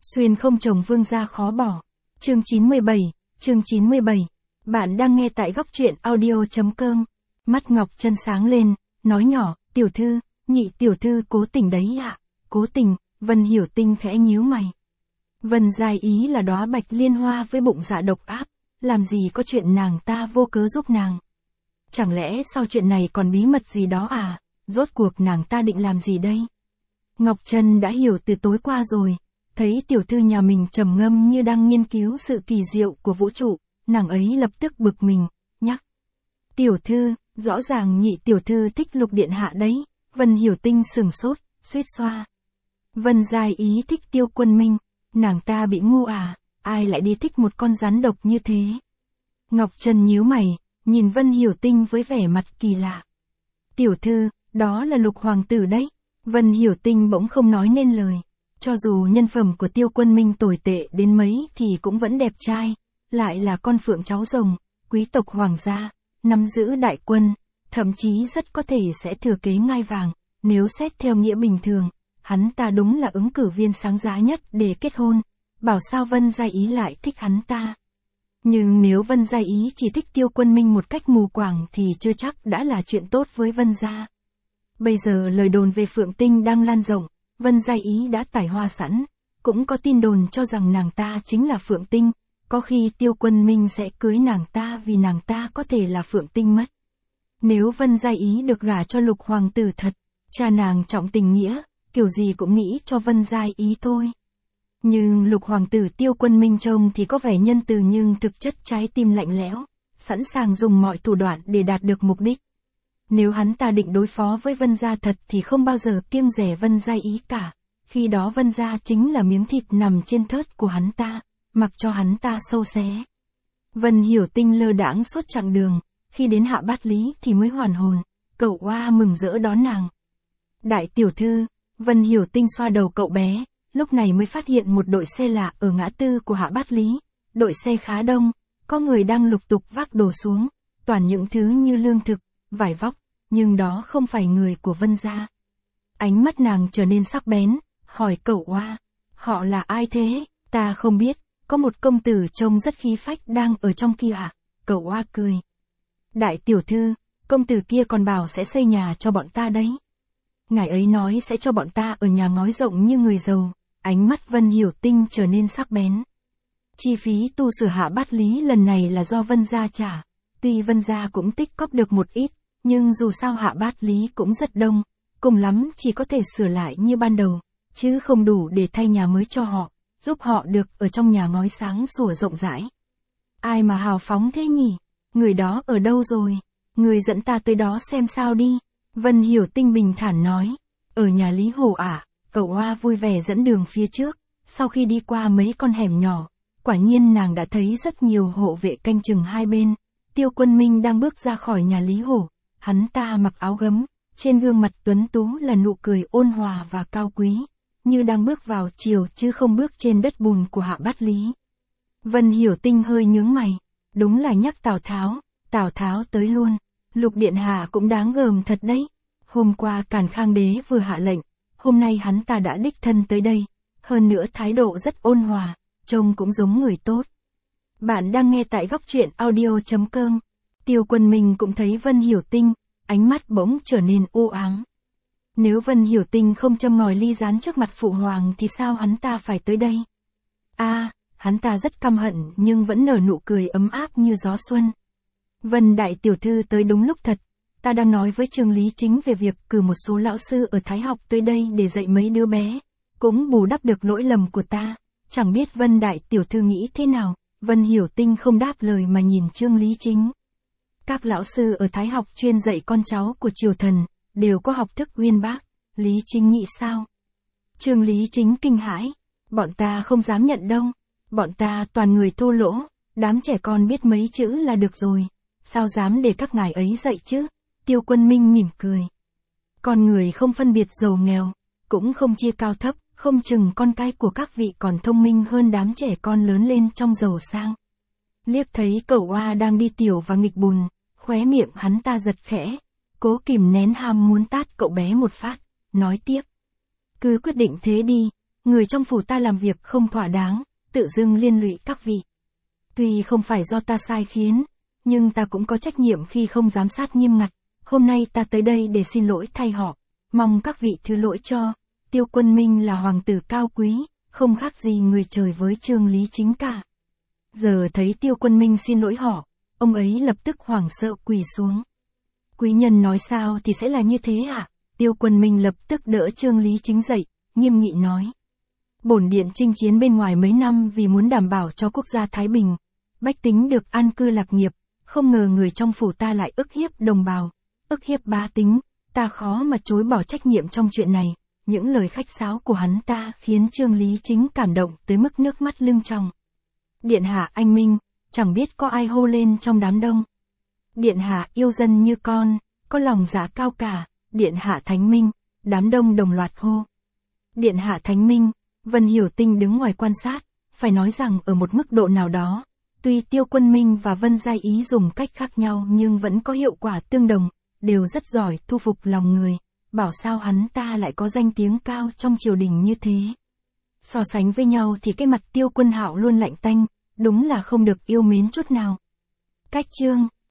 Xuyên không chồng vương gia khó bỏ. Chương 97. Bạn đang nghe tại góc truyện audio.com. Mắt Ngọc Chân sáng lên, nói nhỏ, tiểu thư, nhị tiểu thư cố tình đấy ạ. Cố tình, Vân Hiểu Tinh khẽ nhíu mày. Vân Giai Ý là đóa bạch liên hoa với bụng dạ độc ác, làm gì có chuyện nàng ta vô cớ giúp nàng. Chẳng lẽ sau chuyện này còn bí mật gì đó à, rốt cuộc nàng ta định làm gì đây? Ngọc Trân đã hiểu từ tối qua rồi, thấy tiểu thư nhà mình trầm ngâm như đang nghiên cứu sự kỳ diệu của vũ trụ, nàng ấy lập tức bực mình, nhắc. Tiểu thư, rõ ràng nhị tiểu thư thích Lục điện hạ đấy. Vân Hiểu Tinh sừng sốt, suýt xoa. Vân Giai Ý thích Tiêu Quân Minh, nàng ta bị ngu à, ai lại đi thích một con rắn độc như thế? Ngọc Trân nhíu mày, nhìn Vân Hiểu Tinh với vẻ mặt kỳ lạ. Tiểu thư, đó là Lục hoàng tử đấy. Vân Hiểu Tinh bỗng không nói nên lời. Cho dù nhân phẩm của Tiêu Quân Minh tồi tệ đến mấy thì cũng vẫn đẹp trai, lại là con phượng cháu rồng, quý tộc hoàng gia, nắm giữ đại quân, thậm chí rất có thể sẽ thừa kế ngai vàng, nếu xét theo nghĩa bình thường, hắn ta đúng là ứng cử viên sáng giá nhất để kết hôn, bảo sao Vân Giai Ý lại thích hắn ta. Nhưng nếu Vân Giai Ý chỉ thích Tiêu Quân Minh một cách mù quáng thì chưa chắc đã là chuyện tốt với Vân gia. Bây giờ lời đồn về Phượng Tinh đang lan rộng, Vân Giai Ý đã tải hoa sẵn, cũng có tin đồn cho rằng nàng ta chính là Phượng Tinh, có khi Tiêu Quân Minh sẽ cưới nàng ta vì nàng ta có thể là Phượng Tinh mất. Nếu Vân Giai Ý được gả cho Lục hoàng tử thật, cha nàng trọng tình nghĩa, kiểu gì cũng nghĩ cho Vân Giai Ý thôi. Nhưng Lục hoàng tử Tiêu Quân Minh trông thì có vẻ nhân từ nhưng thực chất trái tim lạnh lẽo, sẵn sàng dùng mọi thủ đoạn để đạt được mục đích. Nếu hắn ta định đối phó với Vân gia thật thì không bao giờ kiêng dè Vân Giai Ý cả, khi đó Vân gia chính là miếng thịt nằm trên thớt của hắn ta, mặc cho hắn ta sâu xé. Vân Hiểu Tinh lơ đãng suốt chặng đường, khi đến Hạ Bát Lý thì mới hoàn hồn, cậu Oa mừng rỡ đón nàng. Đại tiểu thư, Vân Hiểu Tinh xoa đầu cậu bé, lúc này mới phát hiện một đội xe lạ ở ngã tư của Hạ Bát Lý, đội xe khá đông, có người đang lục tục vác đồ xuống, toàn những thứ như lương thực, vải vóc, nhưng đó không phải người của Vân gia. Ánh mắt nàng trở nên sắc bén, hỏi cậu Oa, họ là ai thế? Ta không biết, có một công tử trông rất khí phách đang ở trong kia à? Cậu Oa cười. Đại tiểu thư, công tử kia còn bảo sẽ xây nhà cho bọn ta đấy. Ngài ấy nói sẽ cho bọn ta ở nhà ngói rộng như người giàu. Ánh mắt Vân Hiểu Tinh trở nên sắc bén. Chi phí tu sửa Hạ Bát Lý lần này là do Vân gia trả. Tuy Vân gia cũng tích cóp được một ít, nhưng dù sao Hạ Bát Lý cũng rất đông, cùng lắm chỉ có thể sửa lại như ban đầu, chứ không đủ để thay nhà mới cho họ, giúp họ được ở trong nhà ngói sáng sủa rộng rãi. Ai mà hào phóng thế nhỉ? Người đó ở đâu rồi? Người dẫn ta tới đó xem sao đi. Vân Hiểu Tinh bình thản nói. Ở nhà Lý Hổ à? Cậu Oa vui vẻ dẫn đường phía trước, sau khi đi qua mấy con hẻm nhỏ, quả nhiên nàng đã thấy rất nhiều hộ vệ canh chừng hai bên. Tiêu Quân Minh đang bước ra khỏi nhà Lý Hổ, hắn ta mặc áo gấm, trên gương mặt tuấn tú là nụ cười ôn hòa và cao quý, như đang bước vào chiều chứ không bước trên đất bùn của Hạ Bát Lý. Vân Hiểu Tinh hơi nhướng mày, đúng là nhắc Tào Tháo tới luôn, Lục điện hạ cũng đáng gờm thật đấy. Hôm qua Càn Khang đế vừa hạ lệnh, hôm nay hắn ta đã đích thân tới đây, hơn nữa thái độ rất ôn hòa, trông cũng giống người tốt. Bạn đang nghe tại góc truyện audio.com. Tiêu Quân Minh cũng thấy Vân Hiểu Tinh, ánh mắt bỗng trở nên u ám. Nếu Vân Hiểu Tinh không châm ngòi ly gián trước mặt phụ hoàng thì sao hắn ta phải tới đây? Hắn ta rất căm hận nhưng vẫn nở nụ cười ấm áp như gió xuân. Vân đại tiểu thư tới đúng lúc thật, ta đang nói với Trương Lý Chính về việc cử một số lão sư ở Thái học tới đây để dạy mấy đứa bé, cũng bù đắp được lỗi lầm của ta, chẳng biết Vân đại tiểu thư nghĩ thế nào. Vân Hiểu Tinh không đáp lời mà nhìn Trương Lý Chính. Các lão sư ở Thái học chuyên dạy con cháu của triều thần, đều có học thức uyên bác, Lý Chính nghĩ sao? Trương Lý Chính kinh hãi, bọn ta không dám nhận đâu, bọn ta toàn người thô lỗ, đám trẻ con biết mấy chữ là được rồi, sao dám để các ngài ấy dạy chứ? Tiêu Quân Minh mỉm cười. Con người không phân biệt giàu nghèo, cũng không chia cao thấp, không chừng con cái của các vị còn thông minh hơn đám trẻ con lớn lên trong giàu sang. Liếc thấy cậu Oa đang đi tiểu và nghịch bùn, khóe miệng hắn ta giật khẽ, cố kìm nén ham muốn tát cậu bé một phát, nói tiếp. Cứ quyết định thế đi, người trong phủ ta làm việc không thỏa đáng, tự dưng liên lụy các vị. Tuy không phải do ta sai khiến, nhưng ta cũng có trách nhiệm khi không giám sát nghiêm ngặt. Hôm nay ta tới đây để xin lỗi thay họ, mong các vị thứ lỗi cho. Tiêu Quân Minh là hoàng tử cao quý, không khác gì người trời với Trương Lý Chính cả. Giờ thấy Tiêu Quân Minh xin lỗi họ, ông ấy lập tức hoảng sợ quỳ xuống. Quý nhân nói sao thì sẽ là như thế ạ? Tiêu Quân Minh lập tức đỡ Trương Lý Chính dậy, nghiêm nghị nói. Bổn điện chinh chiến bên ngoài mấy năm vì muốn đảm bảo cho quốc gia thái bình, bách tính được an cư lạc nghiệp, không ngờ người trong phủ ta lại ức hiếp đồng bào, ức hiếp bá tính, ta khó mà chối bỏ trách nhiệm trong chuyện này. Những lời khách sáo của hắn ta khiến Trương Lý Chính cảm động tới mức nước mắt lưng tròng. Điện hạ anh minh, chẳng biết có ai hô lên trong đám đông. Điện hạ yêu dân như con, có lòng dạ cao cả, điện hạ thánh minh, đám đông đồng loạt hô. Điện hạ thánh minh, Vân Hiểu Tinh đứng ngoài quan sát, phải nói rằng ở một mức độ nào đó, tuy Tiêu Quân Minh và Vân Giai Ý dùng cách khác nhau nhưng vẫn có hiệu quả tương đồng, đều rất giỏi thu phục lòng người, bảo sao hắn ta lại có danh tiếng cao trong triều đình như thế. So sánh với nhau thì cái mặt Tiêu Quân Hạo luôn lạnh tanh, đúng là không được yêu mến chút nào. Cách chương